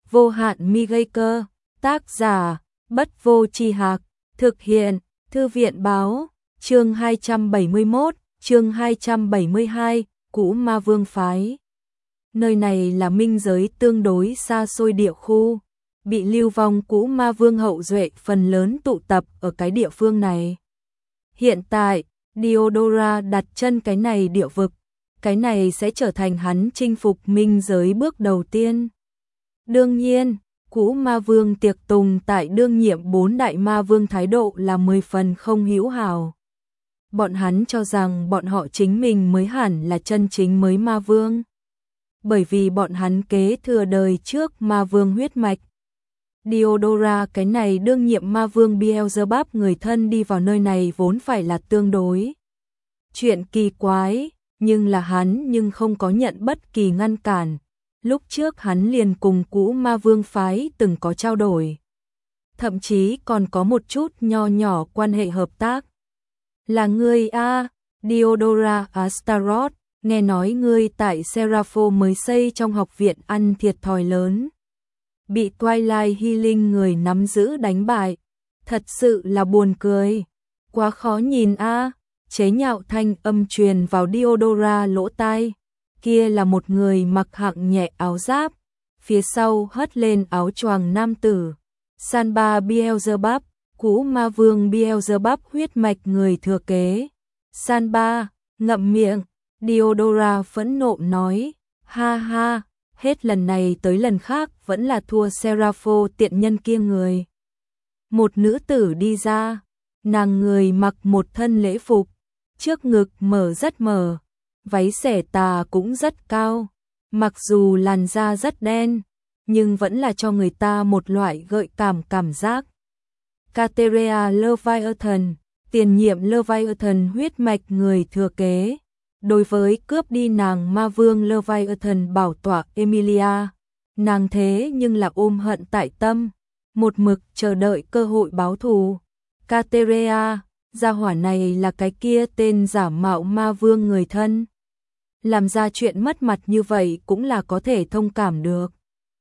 vô hạn mi gây cơ, tác giả, Bất Vô Tri Hạc, thực hiện, Thư viện báo, chương 271, chương 272, Cũ Ma Vương Phái. Nơi này là minh giới tương đối xa xôi địa khu, bị lưu vong Cũ Ma Vương hậu duệ phần lớn tụ tập ở cái địa phương này. Hiện tại, Diodora đặt chân cái này địa vực, cái này sẽ trở thành hắn chinh phục minh giới bước đầu tiên. Đương nhiên, Cũ Ma Vương tiệc tùng tại đương nhiệm 4 đại ma vương thái độ là 10 phần không hữu hảo. Bọn hắn cho rằng bọn họ chính mình mới hẳn là chân chính mới ma vương. Bởi vì bọn hắn kế thừa đời trước ma vương huyết mạch. Diodora cái này đương nhiệm ma vương Beelzebub người thân đi vào nơi này vốn phải là tương đối chuyện kỳ quái, nhưng là hắn nhưng không có nhận bất kỳ ngăn cản. Lúc trước hắn liền cùng Cũ Ma Vương phái từng có trao đổi, thậm chí còn có một chút nho nhỏ quan hệ hợp tác. Là ngươi a, Diodora Astaroth, nghe nói ngươi tại Serapho mới xây trong học viện ăn thiệt thòi lớn, bị Twilight Healing người nắm giữ đánh bại, thật sự là buồn cười, quá khó nhìn a. Chế nhạo thanh âm truyền vào Diodora lỗ tai. Kia là một người mặc hạng nhẹ áo giáp, phía sau hất lên áo choàng nam tử. Sanba Beelzebub, Cũ Ma Vương Beelzebub huyết mạch người thừa kế. Sanba, ngậm miệng, Diodora phẫn nộ nói, ha ha, hết lần này tới lần khác vẫn là thua Serapho tiện nhân kia người. Một nữ tử đi ra, nàng người mặc một thân lễ phục, trước ngực mở rất mở. Váy xẻ tà cũng rất cao, mặc dù làn da rất đen, nhưng vẫn là cho người ta một loại gợi cảm giác. Kateria Leviathan, tiền nhiệm Leviathan huyết mạch người thừa kế, đối với cướp đi nàng ma vương Leviathan bảo tọa Emilia, nàng thế nhưng là ôm hận tại tâm, một mực chờ đợi cơ hội báo thù. Kateria, gia hỏa này là cái kia tên giả mạo ma vương người thân. Làm ra chuyện mất mặt như vậy cũng là có thể thông cảm được.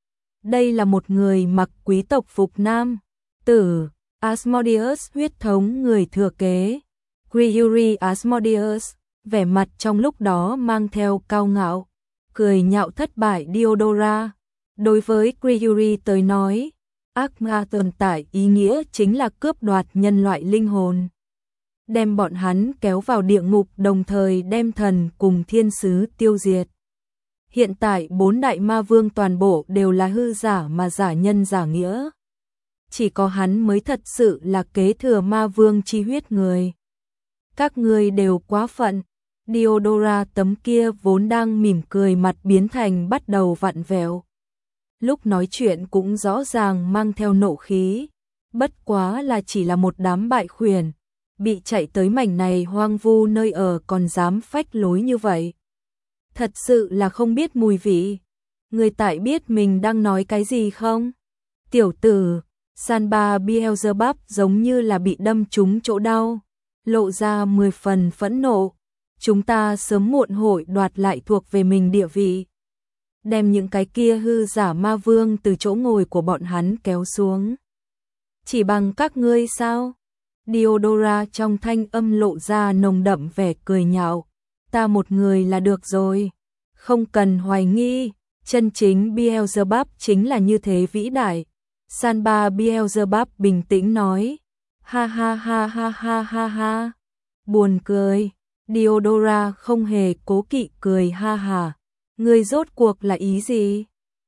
Đây là một người mặc quý tộc phục nam, tử, Asmodeus huyết thống người thừa kế. Gregory Asmodeus, vẻ mặt trong lúc đó mang theo cao ngạo, cười nhạo thất bại Diodora. Đối với Gregory tới nói, ác ma tồn tại ý nghĩa chính là cướp đoạt nhân loại linh hồn, đem bọn hắn kéo vào địa ngục đồng thời đem thần cùng thiên sứ tiêu diệt. Hiện tại 4 đại ma vương toàn bộ đều là hư giả mà giả nhân giả nghĩa. Chỉ có hắn mới thật sự là kế thừa ma vương chi huyết người. Các ngươi đều quá phận. Diodora tấm kia vốn đang mỉm cười mặt biến thành bắt đầu vặn vẹo. Lúc nói chuyện cũng rõ ràng mang theo nộ khí. Bất quá là chỉ là một đám bại khuyển, bị chạy tới mảnh này hoang vu nơi ở còn dám phách lối như vậy. Thật sự là không biết mùi vị. Người tại biết mình đang nói cái gì không? Tiểu tử, Sanba Beelzebub giống như là bị đâm trúng chỗ đau, lộ ra 10 phần phẫn nộ. Chúng ta sớm muộn hội đoạt lại thuộc về mình địa vị. Đem những cái kia hư giả ma vương từ chỗ ngồi của bọn hắn kéo xuống. Chỉ bằng các ngươi sao? Diodora trong thanh âm lộ ra nồng đậm vẻ cười nhạo. Ta một người là được rồi. Không cần hoài nghi, chân chính Beelzebub chính là như thế vĩ đại. Sanba Beelzebub bình tĩnh nói. Ha ha ha ha ha ha ha. Buồn cười. Diodora không hề cố kỵ cười ha ha. Ngươi rốt cuộc là ý gì?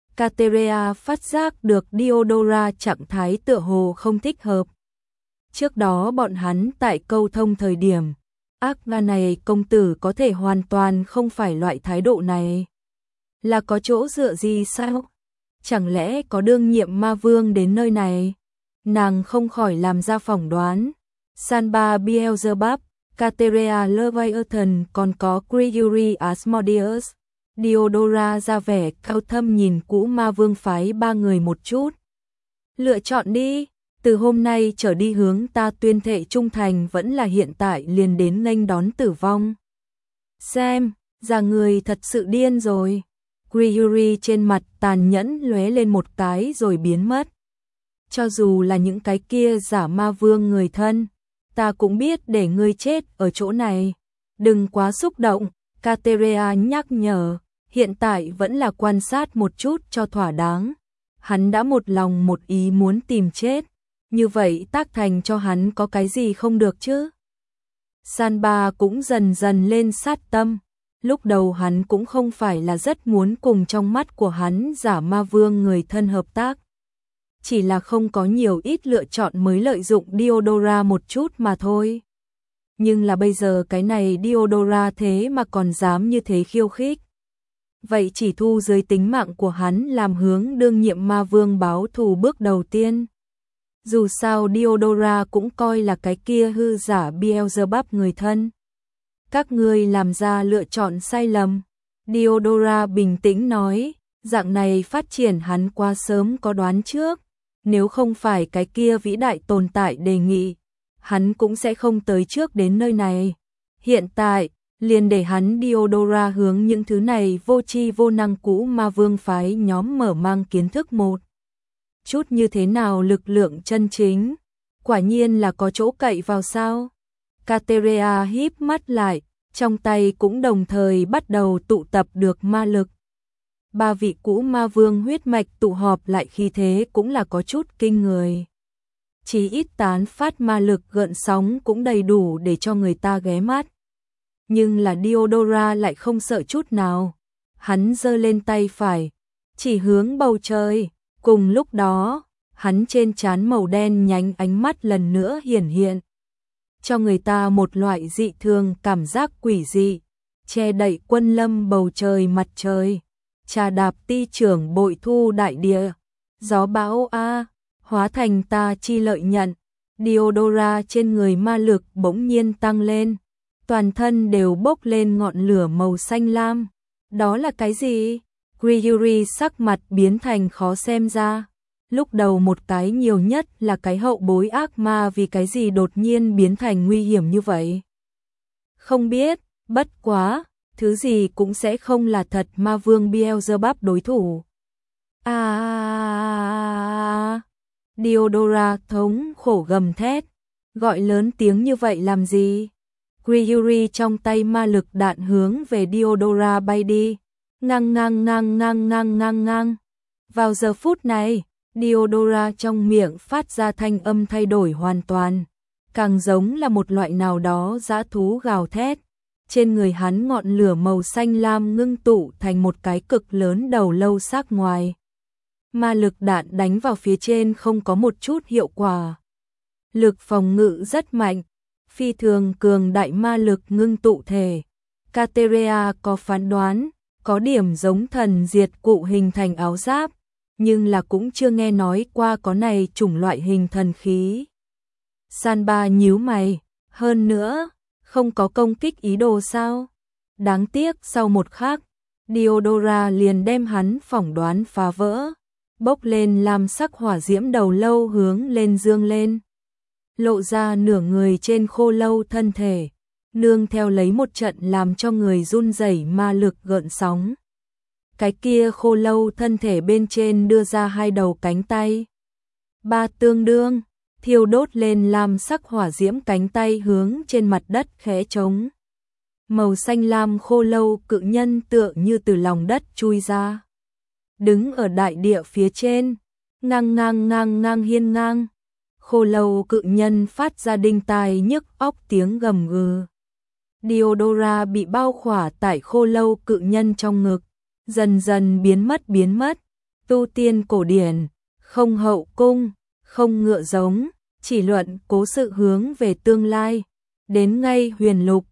Kateria phát giác được Diodora trạng thái tựa hồ không thích hợp. Trước đó bọn hắn tại câu thông thời điểm, ác ma này công tử có thể hoàn toàn không phải loại thái độ này. Là có chỗ dựa gì sao? Chẳng lẽ có đương nhiệm ma vương đến nơi này? Nàng không khỏi làm ra phỏng đoán. Sanba Beelzebub, Kateria Leviathan còn có Gregory Asmodeus. Diodora ra vẻ cao thâm nhìn Cũ Ma Vương phái ba người một chút. Lựa chọn đi. Từ hôm nay trở đi hướng ta tuyên thệ trung thành vẫn là hiện tại liền đến nghênh đón tử vong. Xem, già người thật sự điên rồi. Ryuri trên mặt tàn nhẫn lóe lên một cái rồi biến mất. Cho dù là những cái kia giả ma vương người thân, ta cũng biết để ngươi chết ở chỗ này. Đừng quá xúc động, Kateria nhắc nhở, hiện tại vẫn là quan sát một chút cho thỏa đáng. Hắn đã một lòng một ý muốn tìm chết, như vậy tác thành cho hắn có cái gì không được chứ? Sanba cũng dần dần lên sát tâm. Lúc đầu hắn cũng không phải là rất muốn cùng trong mắt của hắn giả ma vương người thân hợp tác. Chỉ là không có nhiều ít lựa chọn mới lợi dụng Diodora một chút mà thôi. Nhưng là bây giờ cái này Diodora thế mà còn dám như thế khiêu khích. Vậy chỉ thu dưới tính mạng của hắn làm hướng đương nhiệm ma vương báo thù bước đầu tiên. Dù sao Diodora cũng coi là cái kia hư giả Beelzebub người thân. Các ngươi làm ra lựa chọn sai lầm. Diodora bình tĩnh nói, dạng này phát triển hắn quá sớm có đoán trước. Nếu không phải cái kia vĩ đại tồn tại đề nghị, hắn cũng sẽ không tới trước đến nơi này. Hiện tại, liền để hắn Diodora hướng những thứ này vô tri vô năng cũ ma vương phái nhóm mở mang kiến thức một chút như thế nào lực lượng chân chính. Quả nhiên là có chỗ cậy vào sao? Kateria híp mắt lại, trong tay cũng đồng thời bắt đầu tụ tập được ma lực. Ba vị cũ ma vương huyết mạch tụ họp lại khí thế cũng là có chút kinh người. Chỉ ít tán phát ma lực gợn sóng cũng đầy đủ để cho người ta ghé mắt. Nhưng là Diodora lại không sợ chút nào. Hắn giơ lên tay phải, chỉ hướng bầu trời. Cùng lúc đó, hắn trên trán màu đen nhánh ánh mắt lần nữa hiển hiện. Cho người ta một loại dị thường cảm giác quỷ dị, che đậy quân lâm bầu trời mặt trời. Trà đạp ti trưởng bội thu đại địa, gió bão a, hóa thành ta chi lợi nhận. Diodora trên người ma lực bỗng nhiên tăng lên, toàn thân đều bốc lên ngọn lửa màu xanh lam. Đó là cái gì? Ryuri sắc mặt biến thành khó xem ra. Lúc đầu một cái nhiều nhất là cái hậu bối ác ma, vì cái gì đột nhiên biến thành nguy hiểm như vậy? Không biết, bất quá, thứ gì cũng sẽ không là thật ma vương Beelzebub đối thủ. Diodora thống khổ gầm thét, gọi lớn tiếng như vậy làm gì? Ryuri trong tay ma lực đạn hướng về Diodora bay đi. Ngang ngang ngang ngang ngang ngang ngang. Vào giờ phút này, Diodora trong miệng phát ra thanh âm thay đổi hoàn toàn, càng giống là một loại nào đó dã thú gào thét. Trên người hắn ngọn lửa màu xanh lam ngưng tụ thành một cái cực lớn đầu lâu sắc ngoài. Ma lực đạn đánh vào phía trên không có một chút hiệu quả. Lực phòng ngự rất mạnh, phi thường cường đại ma lực ngưng tụ thể. Kateria có phán đoán, có điểm giống thần diệt cụ hình thành áo giáp, nhưng là cũng chưa nghe nói qua có này chủng loại hình thần khí. Sanba nhíu mày, hơn nữa, không có công kích ý đồ sao? Đáng tiếc sau một khắc, Diodora liền đem hắn phỏng đoán phá vỡ, bốc lên làm sắc hỏa diễm đầu lâu hướng lên dương lên. Lộ ra nửa người trên khô lâu thân thể, nương theo lấy một trận làm cho người run rẩy ma lực gợn sóng. Cái kia khô lâu thân thể bên trên đưa ra hai đầu cánh tay. Ba tương đương, thiêu đốt lên làm sắc hỏa diễm cánh tay hướng trên mặt đất khẽ trống. Màu xanh lam khô lâu cự nhân tựa như từ lòng đất chui ra. Đứng ở đại địa phía trên, ngang ngang ngang ngang hiên ngang. Khô lâu cự nhân phát ra đinh tai nhức óc tiếng gầm gừ. Diodora bị bao khỏa tại khô lâu cự nhân trong ngực, dần dần biến mất. Tu tiên cổ điển, không hậu cung, không ngựa giống, chỉ luận cố sự hướng về tương lai. Đến ngay huyền lục,